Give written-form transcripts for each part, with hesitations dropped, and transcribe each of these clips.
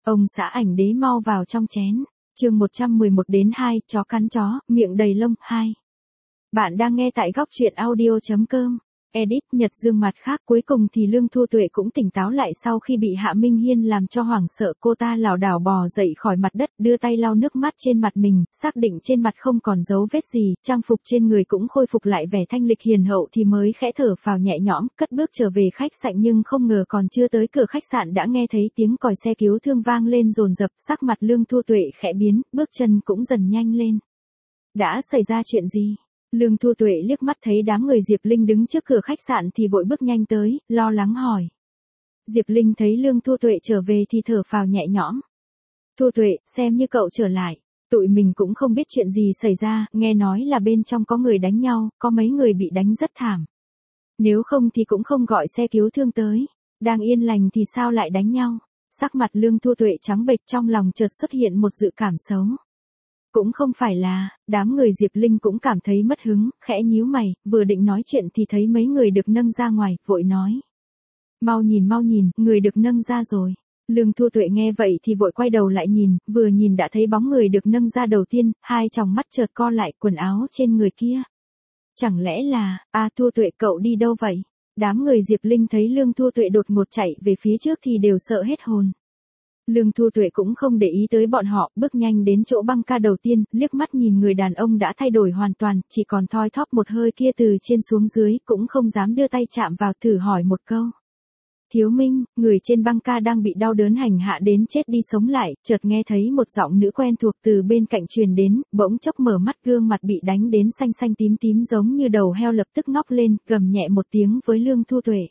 Ông xã ảnh đế mau vào trong chén. Chương 111-2, chó cắn chó, miệng đầy lông, 2. Bạn đang nghe tại góc truyện audio.com. Edit Nhật Dương mặt khác, cuối cùng thì Lương Thu Tuệ cũng tỉnh táo lại sau khi bị Hạ Minh Hiên làm cho hoảng sợ. Cô ta lảo đảo bò dậy khỏi mặt đất, đưa tay lau nước mắt trên mặt mình, xác định trên mặt không còn dấu vết gì, trang phục trên người cũng khôi phục lại vẻ thanh lịch hiền hậu thì mới khẽ thở phào nhẹ nhõm, cất bước trở về khách sạn. Nhưng không ngờ còn chưa tới cửa khách sạn đã nghe thấy tiếng còi xe cứu thương vang lên dồn dập, sắc mặt Lương Thu Tuệ khẽ biến, bước chân cũng dần nhanh lên. Đã xảy ra chuyện gì? Lương Thu Tuệ liếc mắt thấy đám người Diệp Linh đứng trước cửa khách sạn thì vội bước nhanh tới, lo lắng hỏi. Diệp Linh thấy Lương Thu Tuệ trở về thì thở phào nhẹ nhõm. Thu Tuệ, xem như cậu trở lại. Tụi mình cũng không biết chuyện gì xảy ra, nghe nói là bên trong có người đánh nhau, có mấy người bị đánh rất thảm. Nếu không thì cũng không gọi xe cứu thương tới. Đang yên lành thì sao lại đánh nhau? Sắc mặt Lương Thu Tuệ trắng bệch, trong lòng chợt xuất hiện một dự cảm xấu. Cũng không phải là, đám người Diệp Linh cũng cảm thấy mất hứng, khẽ nhíu mày, vừa định nói chuyện thì thấy mấy người được nâng ra ngoài, vội nói. Mau nhìn, người được nâng ra rồi. Lương Thu Tuệ nghe vậy thì vội quay đầu lại nhìn, vừa nhìn đã thấy bóng người được nâng ra đầu tiên, hai tròng mắt chợt co lại, quần áo trên người kia. Chẳng lẽ là, Thu Tuệ cậu đi đâu vậy? Đám người Diệp Linh thấy Lương Thu Tuệ đột ngột chạy về phía trước thì đều sợ hết hồn. Lương Thu Tuệ cũng không để ý tới bọn họ, bước nhanh đến chỗ băng ca đầu tiên, liếc mắt nhìn người đàn ông đã thay đổi hoàn toàn, chỉ còn thoi thóp một hơi kia từ trên xuống dưới, cũng không dám đưa tay chạm vào, thử hỏi một câu. Thiếu Minh, người trên băng ca đang bị đau đớn hành hạ đến chết đi sống lại, chợt nghe thấy một giọng nữ quen thuộc từ bên cạnh truyền đến, bỗng chốc mở mắt, gương mặt bị đánh đến xanh xanh tím tím giống như đầu heo lập tức ngóc lên, gầm nhẹ một tiếng với Lương Thu Tuệ.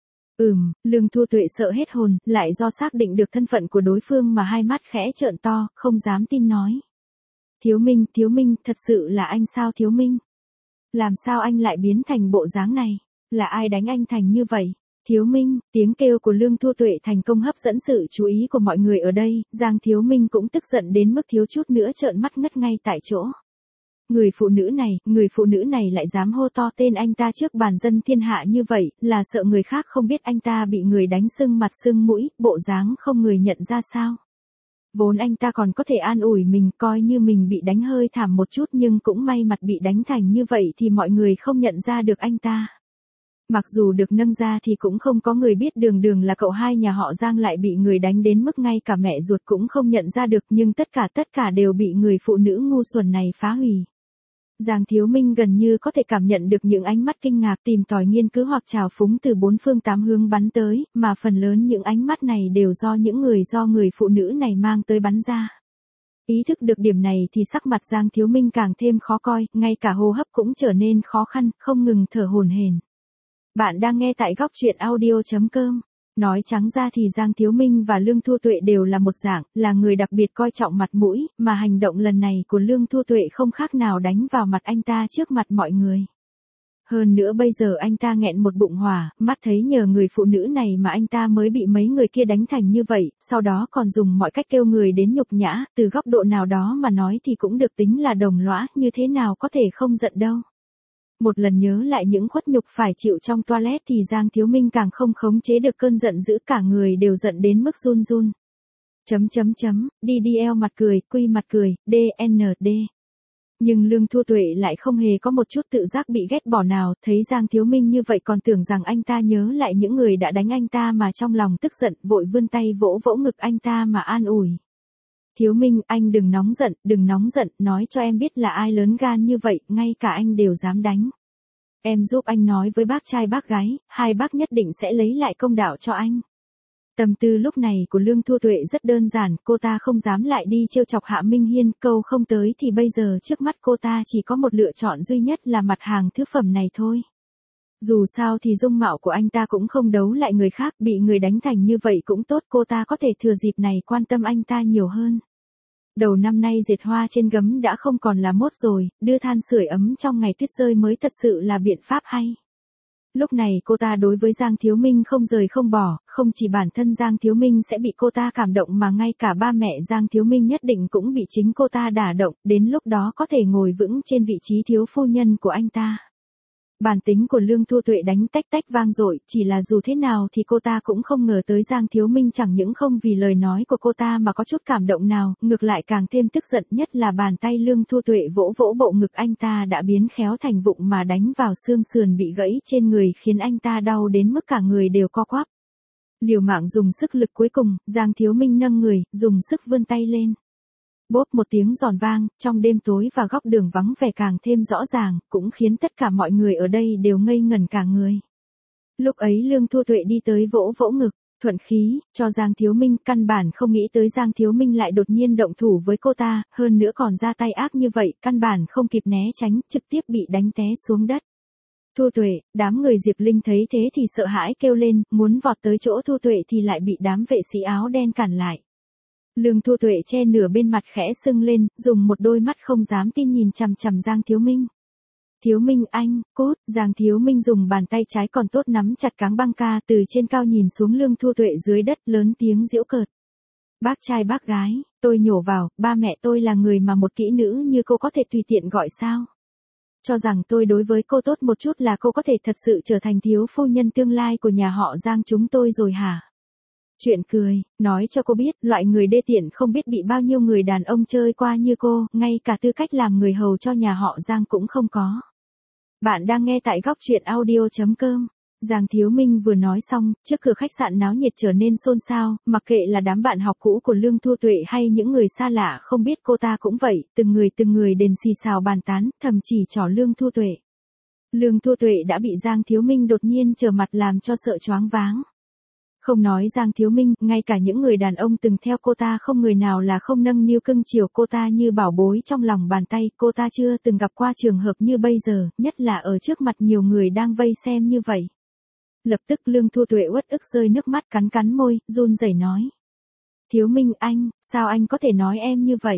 Lương Thu Tuệ sợ hết hồn, lại do xác định được thân phận của đối phương mà hai mắt khẽ trợn to, không dám tin nói. Thiếu Minh, thật sự là anh sao Thiếu Minh? Làm sao anh lại biến thành bộ dáng này? Là ai đánh anh thành như vậy? Thiếu Minh, tiếng kêu của Lương Thu Tuệ thành công hấp dẫn sự chú ý của mọi người ở đây, Giang Thiếu Minh cũng tức giận đến mức thiếu chút nữa trợn mắt ngất ngay tại chỗ. Người phụ nữ này lại dám hô to tên anh ta trước bàn dân thiên hạ như vậy, là sợ người khác không biết anh ta bị người đánh sưng mặt sưng mũi, bộ dáng không người nhận ra sao. Vốn anh ta còn có thể an ủi mình, coi như mình bị đánh hơi thảm một chút, nhưng cũng may mặt bị đánh thành như vậy thì mọi người không nhận ra được anh ta. Mặc dù được nâng ra thì cũng không có người biết đường là cậu hai nhà họ Giang lại bị người đánh đến mức ngay cả mẹ ruột cũng không nhận ra được, nhưng tất cả đều bị người phụ nữ ngu xuẩn này phá hủy. Giang Thiếu Minh gần như có thể cảm nhận được những ánh mắt kinh ngạc, tìm tòi nghiên cứu hoặc trào phúng từ bốn phương tám hướng bắn tới, mà phần lớn những ánh mắt này đều do người phụ nữ này mang tới bắn ra. Ý thức được điểm này thì sắc mặt Giang Thiếu Minh càng thêm khó coi, ngay cả hô hấp cũng trở nên khó khăn, không ngừng thở hổn hển. Bạn đang nghe tại góc truyện audio.com. Nói trắng ra thì Giang Thiếu Minh và Lương Thu Tuệ đều là một dạng, là người đặc biệt coi trọng mặt mũi, mà hành động lần này của Lương Thu Tuệ không khác nào đánh vào mặt anh ta trước mặt mọi người. Hơn nữa bây giờ anh ta nghẹn một bụng hỏa, mắt thấy nhờ người phụ nữ này mà anh ta mới bị mấy người kia đánh thành như vậy, sau đó còn dùng mọi cách kêu người đến nhục nhã, từ góc độ nào đó mà nói thì cũng được tính là đồng lõa, như thế nào có thể không giận đâu. Một lần nhớ lại những khuất nhục phải chịu trong toilet thì Giang Thiếu Minh càng không khống chế được cơn giận dữ, cả người đều giận đến mức run. DDL mặt cười, quy mặt cười, DND. Nhưng Lương Thu Tuệ lại không hề có một chút tự giác bị ghét bỏ nào, thấy Giang Thiếu Minh như vậy còn tưởng rằng anh ta nhớ lại những người đã đánh anh ta mà trong lòng tức giận, vội vươn tay vỗ ngực anh ta mà an ủi. Thiếu Minh, anh đừng nóng giận, nói cho em biết là ai lớn gan như vậy, ngay cả anh đều dám đánh. Em giúp anh nói với bác trai bác gái, hai bác nhất định sẽ lấy lại công đạo cho anh. Tâm tư lúc này của Lương Thu Tuệ rất đơn giản, cô ta không dám lại đi trêu chọc Hạ Minh Hiên, câu không tới thì bây giờ trước mắt cô ta chỉ có một lựa chọn duy nhất là mặt hàng thứ phẩm này thôi. Dù sao thì dung mạo của anh ta cũng không đấu lại người khác, bị người đánh thành như vậy cũng tốt, cô ta có thể thừa dịp này quan tâm anh ta nhiều hơn. Đầu năm nay dệt hoa trên gấm đã không còn là mốt rồi, đưa than sưởi ấm trong ngày tuyết rơi mới thật sự là biện pháp hay. Lúc này cô ta đối với Giang Thiếu Minh không rời không bỏ, không chỉ bản thân Giang Thiếu Minh sẽ bị cô ta cảm động mà ngay cả ba mẹ Giang Thiếu Minh nhất định cũng bị chính cô ta đả động, đến lúc đó có thể ngồi vững trên vị trí thiếu phu nhân của anh ta. Bản tính của Lương Thu Tuệ đánh tách tách vang dội, chỉ là dù thế nào thì cô ta cũng không ngờ tới Giang Thiếu Minh chẳng những không vì lời nói của cô ta mà có chút cảm động nào, ngược lại càng thêm tức giận, nhất là bàn tay Lương Thu Tuệ vỗ vỗ bộ ngực anh ta đã biến khéo thành vụng mà đánh vào xương sườn bị gãy trên người khiến anh ta đau đến mức cả người đều co quắp. Liều mạng dùng sức lực cuối cùng, Giang Thiếu Minh nâng người, dùng sức vươn tay lên. Bốp một tiếng giòn vang, trong đêm tối và góc đường vắng vẻ càng thêm rõ ràng, cũng khiến tất cả mọi người ở đây đều ngây ngẩn cả người. Lúc ấy Lương Thu Tuệ đi tới vỗ vỗ ngực, thuận khí, cho Giang Thiếu Minh, căn bản không nghĩ tới Giang Thiếu Minh lại đột nhiên động thủ với cô ta, hơn nữa còn ra tay ác như vậy, căn bản không kịp né tránh, trực tiếp bị đánh té xuống đất. Thu Tuệ, đám người Diệp Linh thấy thế thì sợ hãi kêu lên, muốn vọt tới chỗ Thu Tuệ thì lại bị đám vệ sĩ áo đen cản lại. Lương Thu Tuệ che nửa bên mặt khẽ sưng lên, dùng một đôi mắt không dám tin nhìn chằm chằm Giang Thiếu Minh. Thiếu Minh anh, cút, Giang Thiếu Minh dùng bàn tay trái còn tốt nắm chặt cáng băng ca từ trên cao nhìn xuống Lương Thu Tuệ dưới đất lớn tiếng giễu cợt. Bác trai bác gái, tôi nhổ vào, ba mẹ tôi là người mà một kỹ nữ như cô có thể tùy tiện gọi sao? Cho rằng tôi đối với cô tốt một chút là cô có thể thật sự trở thành thiếu phu nhân tương lai của nhà họ Giang chúng tôi rồi hả? Chuyện cười, nói cho cô biết, loại người đê tiện không biết bị bao nhiêu người đàn ông chơi qua như cô, ngay cả tư cách làm người hầu cho nhà họ Giang cũng không có. Bạn đang nghe tại góc truyện audio.com. Giang Thiếu Minh vừa nói xong, trước cửa khách sạn náo nhiệt trở nên xôn xao, mặc kệ là đám bạn học cũ của Lương Thu Tuệ hay những người xa lạ không biết cô ta cũng vậy, từng người đền xì xào bàn tán, thậm chỉ trỏ Lương Thu Tuệ. Lương Thu Tuệ đã bị Giang Thiếu Minh đột nhiên trở mặt làm cho sợ choáng váng. Không nói Giang Thiếu Minh, ngay cả những người đàn ông từng theo cô ta không người nào là không nâng niu cưng chiều cô ta như bảo bối trong lòng bàn tay, cô ta chưa từng gặp qua trường hợp như bây giờ, nhất là ở trước mặt nhiều người đang vây xem như vậy. Lập tức Lương Thu Tuệ uất ức rơi nước mắt cắn cắn môi, run rẩy nói. Thiếu Minh anh, sao anh có thể nói em như vậy?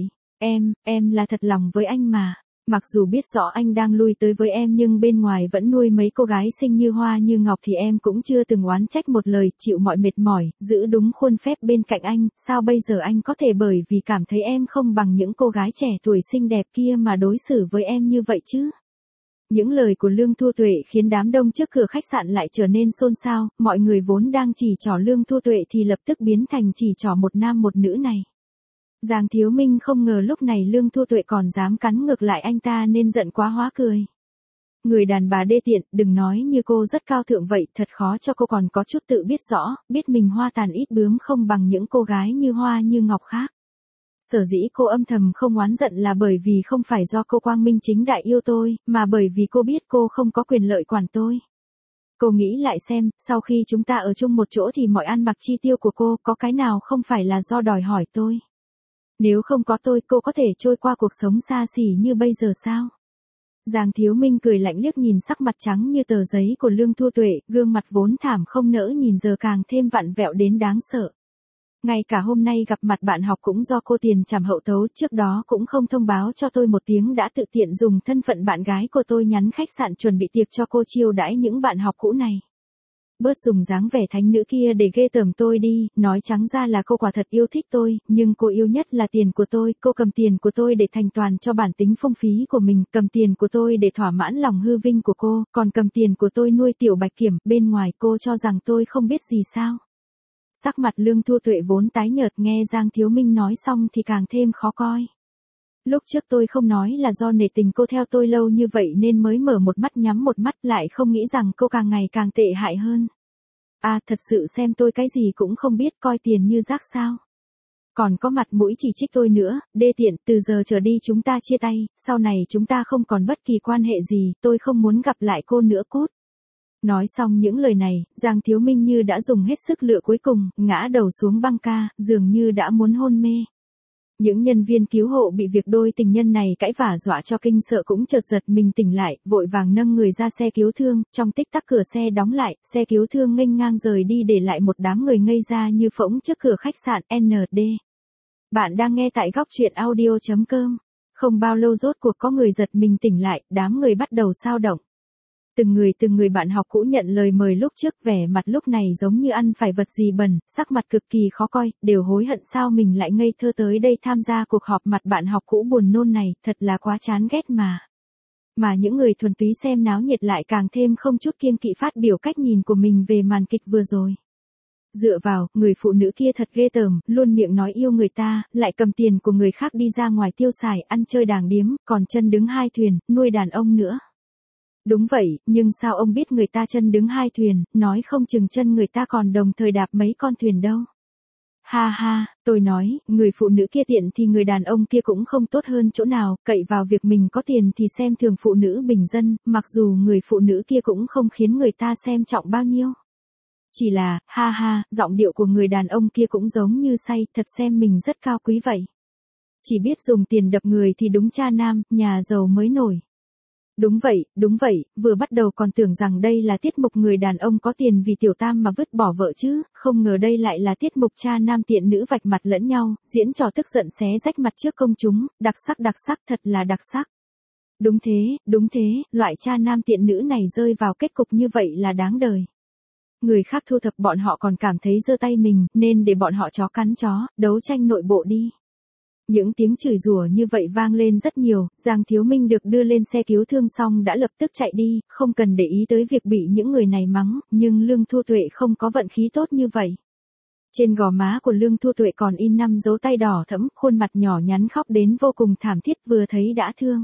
Em là thật lòng với anh mà. Mặc dù biết rõ anh đang lui tới với em nhưng bên ngoài vẫn nuôi mấy cô gái xinh như hoa như ngọc thì em cũng chưa từng oán trách một lời, chịu mọi mệt mỏi, giữ đúng khuôn phép bên cạnh anh, sao bây giờ anh có thể bởi vì cảm thấy em không bằng những cô gái trẻ tuổi xinh đẹp kia mà đối xử với em như vậy chứ? Những lời của Lương Thu Tuệ khiến đám đông trước cửa khách sạn lại trở nên xôn xao, mọi người vốn đang chỉ trỏ Lương Thu Tuệ thì lập tức biến thành chỉ trỏ một nam một nữ này. Giang Thiếu Minh không ngờ lúc này Lương Thu Tuệ còn dám cắn ngược lại anh ta nên giận quá hóa cười. Người đàn bà đê tiện, đừng nói như cô rất cao thượng vậy, thật khó cho cô còn có chút tự biết rõ, biết mình hoa tàn ít bướm không bằng những cô gái như hoa như ngọc khác. Sở dĩ cô âm thầm không oán giận là bởi vì không phải do cô quang minh chính đại yêu tôi, mà bởi vì cô biết cô không có quyền lợi quản tôi. Cô nghĩ lại xem, sau khi chúng ta ở chung một chỗ thì mọi ăn mặc chi tiêu của cô có cái nào không phải là do đòi hỏi tôi. Nếu không có tôi cô có thể trôi qua cuộc sống xa xỉ như bây giờ sao? Giang Thiếu Minh cười lạnh liếc nhìn sắc mặt trắng như tờ giấy của Lương Thu Tuệ, gương mặt vốn thảm không nỡ nhìn giờ càng thêm vặn vẹo đến đáng sợ. Ngay cả hôm nay gặp mặt bạn học cũng do cô tiền trảm hậu tấu, trước đó cũng không thông báo cho tôi một tiếng đã tự tiện dùng thân phận bạn gái của tôi nhắn khách sạn chuẩn bị tiệc cho cô chiêu đãi những bạn học cũ này. Bớt dùng dáng vẻ thánh nữ kia để ghê tởm tôi đi, nói trắng ra là cô quả thật yêu thích tôi, nhưng cô yêu nhất là tiền của tôi, cô cầm tiền của tôi để thành toàn cho bản tính phung phí của mình, cầm tiền của tôi để thỏa mãn lòng hư vinh của cô, còn cầm tiền của tôi nuôi tiểu bạch kiểm, bên ngoài cô cho rằng tôi không biết gì sao. Sắc mặt Lương Thu Tuệ vốn tái nhợt nghe Giang Thiếu Minh nói xong thì càng thêm khó coi. Lúc trước tôi không nói là do nể tình cô theo tôi lâu như vậy nên mới mở một mắt nhắm một mắt, lại không nghĩ rằng cô càng ngày càng tệ hại hơn. À, thật sự xem tôi cái gì cũng không biết, coi tiền như rác sao. Còn có mặt mũi chỉ trích tôi nữa, đê tiện, từ giờ trở đi chúng ta chia tay, sau này chúng ta không còn bất kỳ quan hệ gì, tôi không muốn gặp lại cô nữa cút. Nói xong những lời này, Giang Thiếu Minh như đã dùng hết sức lựa cuối cùng, ngã đầu xuống băng ca, dường như đã muốn hôn mê. Những nhân viên cứu hộ bị việc đôi tình nhân này cãi vả dọa cho kinh sợ cũng chợt giật mình tỉnh lại, vội vàng nâng người ra xe cứu thương, trong tích tắc cửa xe đóng lại, xe cứu thương nghênh ngang rời đi để lại một đám người ngây ra như phỗng trước cửa khách sạn ND. Bạn đang nghe tại góc truyện audio.com. Không bao lâu rốt cuộc có người giật mình tỉnh lại, đám người bắt đầu xao động. Từng người bạn học cũ nhận lời mời lúc trước, vẻ mặt lúc này giống như ăn phải vật gì bẩn, sắc mặt cực kỳ khó coi, đều hối hận sao mình lại ngây thơ tới đây tham gia cuộc họp mặt bạn học cũ buồn nôn này, thật là quá chán ghét mà. Mà những người thuần túy xem náo nhiệt lại càng thêm không chút kiêng kỵ phát biểu cách nhìn của mình về màn kịch vừa rồi. Dựa vào, người phụ nữ kia thật ghê tởm, luôn miệng nói yêu người ta, lại cầm tiền của người khác đi ra ngoài tiêu xài, ăn chơi đàng điếm, còn chân đứng hai thuyền, nuôi đàn ông nữa. Đúng vậy, nhưng sao ông biết người ta chân đứng hai thuyền, nói không chừng chân người ta còn đồng thời đạp mấy con thuyền đâu. Ha ha, tôi nói, người phụ nữ kia tiện thì người đàn ông kia cũng không tốt hơn chỗ nào, cậy vào việc mình có tiền thì xem thường phụ nữ bình dân, mặc dù người phụ nữ kia cũng không khiến người ta xem trọng bao nhiêu. Chỉ là, ha ha, giọng điệu của người đàn ông kia cũng giống như say, thật xem mình rất cao quý vậy. Chỉ biết dùng tiền đập người thì đúng cha nam, nhà giàu mới nổi. Đúng vậy, vừa bắt đầu còn tưởng rằng đây là tiết mục người đàn ông có tiền vì tiểu tam mà vứt bỏ vợ chứ, không ngờ đây lại là tiết mục cha nam tiện nữ vạch mặt lẫn nhau, diễn trò tức giận xé rách mặt trước công chúng, đặc sắc, thật là đặc sắc. Đúng thế, loại cha nam tiện nữ này rơi vào kết cục như vậy là đáng đời. Người khác thu thập bọn họ còn cảm thấy giơ tay mình, nên để bọn họ chó cắn chó, đấu tranh nội bộ đi. Những tiếng chửi rủa như vậy vang lên rất nhiều, Giang Thiếu Minh được đưa lên xe cứu thương xong đã lập tức chạy đi, không cần để ý tới việc bị những người này mắng, nhưng Lương Thu Tuệ không có vận khí tốt như vậy. Trên gò má của Lương Thu Tuệ còn in 5 dấu tay đỏ thẫm, khuôn mặt nhỏ nhắn khóc đến vô cùng thảm thiết vừa thấy đã thương.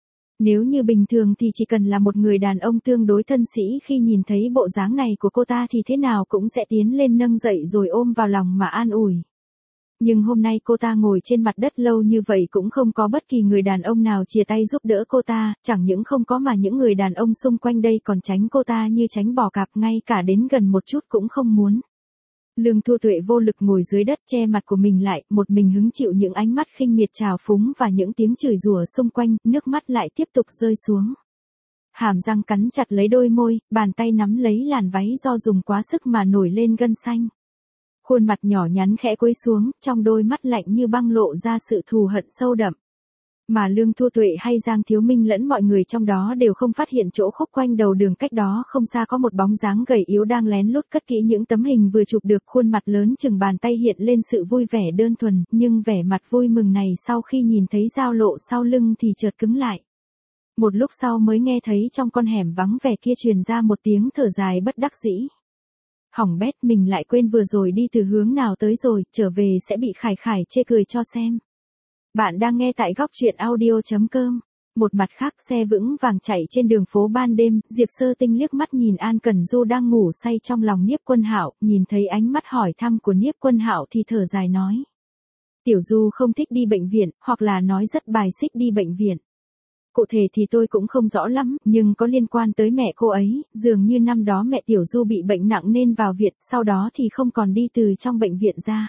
Nếu như bình thường thì chỉ cần là một người đàn ông tương đối thân sĩ khi nhìn thấy bộ dáng này của cô ta thì thế nào cũng sẽ tiến lên nâng dậy rồi ôm vào lòng mà an ủi. Nhưng hôm nay cô ta ngồi trên mặt đất lâu như vậy cũng không có bất kỳ người đàn ông nào chìa tay giúp đỡ cô ta, chẳng những không có mà những người đàn ông xung quanh đây còn tránh cô ta như tránh bò cạp, ngay cả đến gần một chút cũng không muốn. Lương Thu Tuệ vô lực ngồi dưới đất che mặt của mình lại, một mình hứng chịu những ánh mắt khinh miệt trào phúng và những tiếng chửi rủa xung quanh, nước mắt lại tiếp tục rơi xuống. Hàm răng cắn chặt lấy đôi môi, bàn tay nắm lấy làn váy do dùng quá sức mà nổi lên gân xanh. Khuôn mặt nhỏ nhắn khẽ cúi xuống, trong đôi mắt lạnh như băng lộ ra sự thù hận sâu đậm. Mà Lương Thu Tuệ hay Giang Thiếu Minh lẫn mọi người trong đó đều không phát hiện chỗ khúc quanh đầu đường cách đó không xa có một bóng dáng gầy yếu đang lén lút cất kỹ những tấm hình vừa chụp được, khuôn mặt lớn chừng bàn tay hiện lên sự vui vẻ đơn thuần, nhưng vẻ mặt vui mừng này sau khi nhìn thấy Giao Lộ sau lưng thì chợt cứng lại. Một lúc sau mới nghe thấy trong con hẻm vắng vẻ kia truyền ra một tiếng thở dài bất đắc dĩ. Hỏng bét, mình lại quên vừa rồi đi từ hướng nào tới rồi, trở về sẽ bị Khải Khải chê cười cho xem. Bạn đang nghe tại góc truyện audio.com. Một mặt khác, xe vững vàng chạy trên đường phố ban đêm, Diệp Sơ Tinh liếc mắt nhìn An Cẩn Du đang ngủ say trong lòng Niếp Quân Hạo, nhìn thấy ánh mắt hỏi thăm của Niếp Quân Hạo thì thở dài nói. Tiểu Du không thích đi bệnh viện, hoặc là nói rất bài xích đi bệnh viện. Cụ thể thì tôi cũng không rõ lắm, nhưng có liên quan tới mẹ cô ấy, dường như năm đó mẹ Tiểu Du bị bệnh nặng nên vào viện, sau đó thì không còn đi từ trong bệnh viện ra.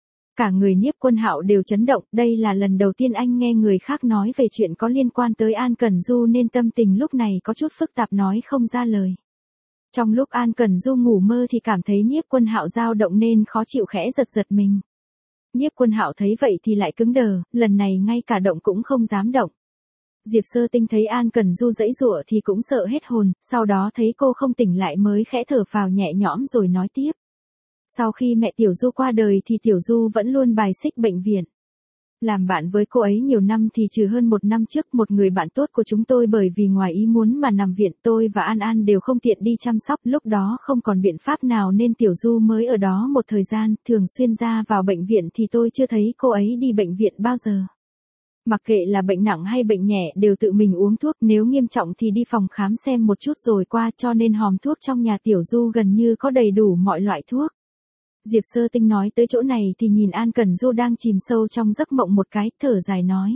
Cả người Niếp Quân Hạo đều chấn động, đây là lần đầu tiên anh nghe người khác nói về chuyện có liên quan tới An Cẩn Du nên tâm tình lúc này có chút phức tạp nói không ra lời. Trong lúc An Cẩn Du ngủ mơ thì cảm thấy Niếp Quân Hạo dao động nên khó chịu khẽ giật mình. Niếp Quân Hạo thấy vậy thì lại cứng đờ, lần này ngay cả động cũng không dám động. Diệp Sơ Tinh thấy An Cẩn Du giãy giụa thì cũng sợ hết hồn, sau đó thấy cô không tỉnh lại mới khẽ thở phào nhẹ nhõm rồi nói tiếp. Sau khi mẹ Tiểu Du qua đời thì Tiểu Du vẫn luôn bài xích bệnh viện. Làm bạn với cô ấy nhiều năm thì trừ hơn một năm trước một người bạn tốt của chúng tôi bởi vì ngoài ý muốn mà nằm viện, tôi và An An đều không tiện đi chăm sóc, lúc đó không còn biện pháp nào nên Tiểu Du mới ở đó một thời gian, thường xuyên ra vào bệnh viện thì tôi chưa thấy cô ấy đi bệnh viện bao giờ. Mặc kệ là bệnh nặng hay bệnh nhẹ đều tự mình uống thuốc, nếu nghiêm trọng thì đi phòng khám xem một chút rồi qua, cho nên hòm thuốc trong nhà Tiểu Du gần như có đầy đủ mọi loại thuốc. Diệp Sơ Tinh nói tới chỗ này thì nhìn An Cẩn Du đang chìm sâu trong giấc mộng một cái, thở dài nói.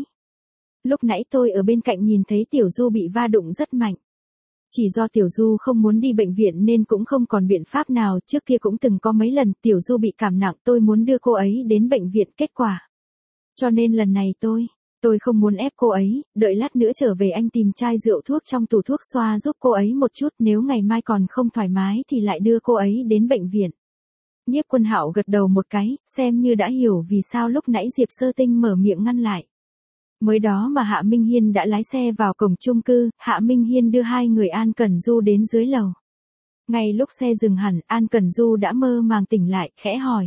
Lúc nãy tôi ở bên cạnh nhìn thấy Tiểu Du bị va đụng rất mạnh. Chỉ do Tiểu Du không muốn đi bệnh viện nên cũng không còn biện pháp nào, trước kia cũng từng có mấy lần Tiểu Du bị cảm nặng tôi muốn đưa cô ấy đến bệnh viện, kết quả. Cho nên lần này tôi không muốn ép cô ấy, đợi lát nữa trở về anh tìm chai rượu thuốc trong tủ thuốc xoa giúp cô ấy một chút, nếu ngày mai còn không thoải mái thì lại đưa cô ấy đến bệnh viện. Niếp Quân Hạo gật đầu một cái, xem như đã hiểu vì sao lúc nãy Diệp Sơ Tinh mở miệng ngăn lại. Mới đó mà Hạ Minh Hiên đã lái xe vào cổng chung cư, Hạ Minh Hiên đưa hai người An Cẩn Du đến dưới lầu. Ngay lúc xe dừng hẳn, An Cẩn Du đã mơ màng tỉnh lại, khẽ hỏi.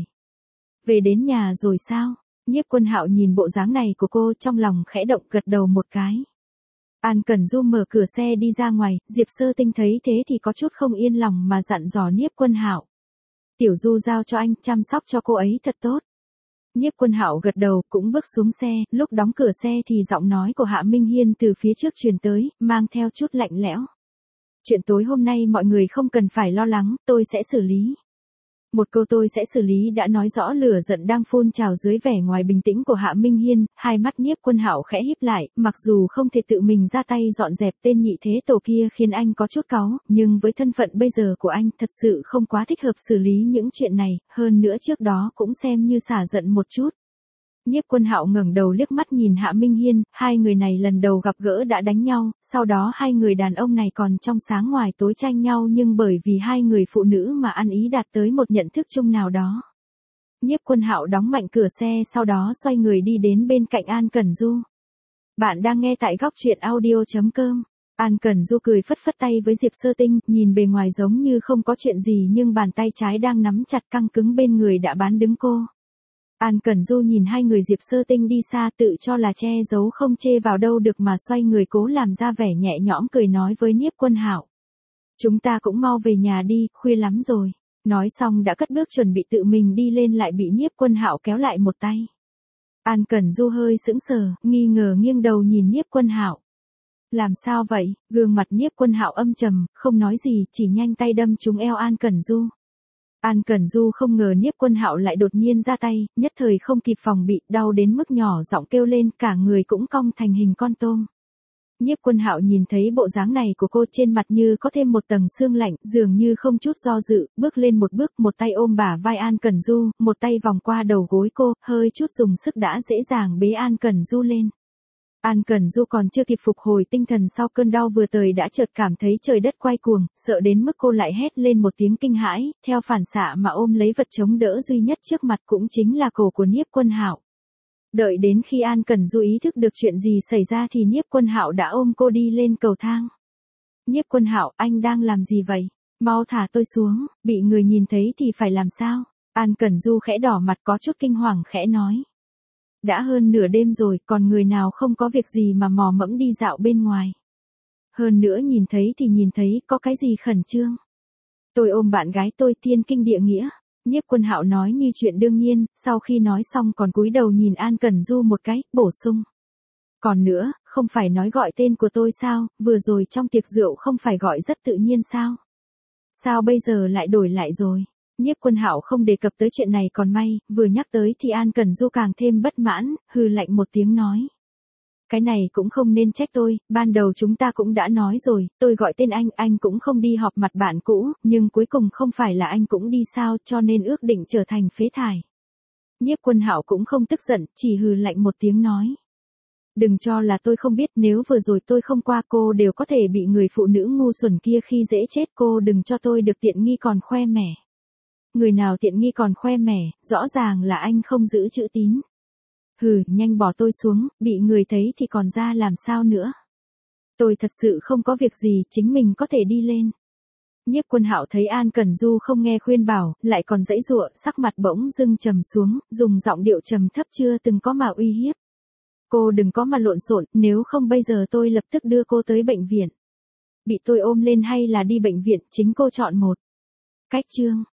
Về đến nhà rồi sao? Nhiếp Quân Hạo nhìn bộ dáng này của cô trong lòng khẽ động, gật đầu một cái. An Cẩn Du mở cửa xe đi ra ngoài, Diệp Sơ Tinh thấy thế thì có chút không yên lòng mà dặn dò Nhiếp Quân Hạo. Tiểu Du giao cho anh, chăm sóc cho cô ấy thật tốt. Nhiếp Quân Hạo gật đầu, cũng bước xuống xe, lúc đóng cửa xe thì giọng nói của Hạ Minh Hiên từ phía trước truyền tới, mang theo chút lạnh lẽo. Chuyện tối hôm nay mọi người không cần phải lo lắng, tôi sẽ xử lý. Một câu tôi sẽ xử lý đã nói rõ lửa giận đang phun trào dưới vẻ ngoài bình tĩnh của Hạ Minh Hiên, hai mắt Nhiếp Quân Hạo khẽ híp lại, mặc dù không thể tự mình ra tay dọn dẹp tên nhị thế tổ kia khiến anh có chút cáu, nhưng với thân phận bây giờ của anh thật sự không quá thích hợp xử lý những chuyện này, hơn nữa trước đó cũng xem như xả giận một chút. Nhiếp Quân Hạo ngẩng đầu liếc mắt nhìn Hạ Minh Hiên, hai người này lần đầu gặp gỡ đã đánh nhau, sau đó hai người đàn ông này còn trong sáng ngoài tối tranh nhau nhưng bởi vì hai người phụ nữ mà ăn ý đạt tới một nhận thức chung nào đó. Nhiếp Quân Hạo đóng mạnh cửa xe sau đó xoay người đi đến bên cạnh An Cẩn Du. Bạn đang nghe tại góc truyện audio.com. An Cẩn Du cười phất phất tay với Diệp Sơ Tinh, nhìn bề ngoài giống như không có chuyện gì nhưng bàn tay trái đang nắm chặt căng cứng bên người đã bán đứng cô. An Cẩn Du nhìn hai người Diệp Sơ Tinh đi xa tự cho là che giấu không chê vào đâu được mà xoay người cố làm ra vẻ nhẹ nhõm cười nói với Nhiếp Quân Hạo. Chúng ta cũng mau về nhà đi, khuya lắm rồi. Nói xong đã cất bước chuẩn bị tự mình đi lên lại bị Nhiếp Quân Hạo kéo lại một tay. An Cẩn Du hơi sững sờ, nghi ngờ nghiêng đầu nhìn Nhiếp Quân Hạo. Làm sao vậy? Gương mặt Nhiếp Quân Hạo âm trầm, không nói gì, chỉ nhanh tay đâm trúng eo An Cẩn Du. An Cẩn Du không ngờ Nhiếp Quân Hạo lại đột nhiên ra tay, nhất thời không kịp phòng bị, đau đến mức nhỏ giọng kêu lên, cả người cũng cong thành hình con tôm. Nhiếp Quân Hạo nhìn thấy bộ dáng này của cô trên mặt như có thêm một tầng sương lạnh, dường như không chút do dự, bước lên một bước, một tay ôm bả vai An Cẩn Du, một tay vòng qua đầu gối cô, hơi chút dùng sức đã dễ dàng bế An Cẩn Du lên. An Cẩn Du còn chưa kịp phục hồi tinh thần sau cơn đau vừa tới đã chợt cảm thấy trời đất quay cuồng, sợ đến mức cô lại hét lên một tiếng kinh hãi, theo phản xạ mà ôm lấy vật chống đỡ duy nhất trước mặt cũng chính là cổ của Nhiếp Quân Hạo. Đợi đến khi An Cẩn Du ý thức được chuyện gì xảy ra thì Nhiếp Quân Hạo đã ôm cô đi lên cầu thang. Nhiếp Quân Hạo, anh đang làm gì vậy? Mau thả tôi xuống, bị người nhìn thấy thì phải làm sao? An Cẩn Du khẽ đỏ mặt có chút kinh hoàng khẽ nói. Đã hơn nửa đêm rồi, còn người nào không có việc gì mà mò mẫm đi dạo bên ngoài. Hơn nữa nhìn thấy thì nhìn thấy, có cái gì khẩn trương. Tôi ôm bạn gái tôi thiên kinh địa nghĩa. Nhiếp Quân Hạo nói như chuyện đương nhiên, sau khi nói xong còn cúi đầu nhìn An Cẩn Du một cái, bổ sung. Còn nữa, không phải nói gọi tên của tôi sao, vừa rồi trong tiệc rượu không phải gọi rất tự nhiên sao? Sao bây giờ lại đổi lại rồi? Nhiếp Quân Hạo không đề cập tới chuyện này còn may, vừa nhắc tới thì An Cẩn Du càng thêm bất mãn, hừ lạnh một tiếng nói. Cái này cũng không nên trách tôi, ban đầu chúng ta cũng đã nói rồi, tôi gọi tên anh cũng không đi họp mặt bạn cũ, nhưng cuối cùng không phải là anh cũng đi sao cho nên ước định trở thành phế thải. Nhiếp Quân Hạo cũng không tức giận, chỉ hừ lạnh một tiếng nói. Đừng cho là tôi không biết nếu vừa rồi tôi không qua cô đều có thể bị người phụ nữ ngu xuẩn kia khi dễ chết cô đừng cho tôi được tiện nghi còn khoe mẽ. Người nào tiện nghi còn khoe mẽ, rõ ràng là anh không giữ chữ tín. Hừ, nhanh bỏ tôi xuống, bị người thấy thì còn ra làm sao nữa. Tôi thật sự không có việc gì, chính mình có thể đi lên. Nhiếp Quân Hạo thấy An Cẩn Du không nghe khuyên bảo, lại còn giãy giụa, sắc mặt bỗng dưng trầm xuống, dùng giọng điệu trầm thấp chưa từng có mà uy hiếp. Cô đừng có mà lộn xộn, nếu không bây giờ tôi lập tức đưa cô tới bệnh viện. Bị tôi ôm lên hay là đi bệnh viện, chính cô chọn một. Cách chương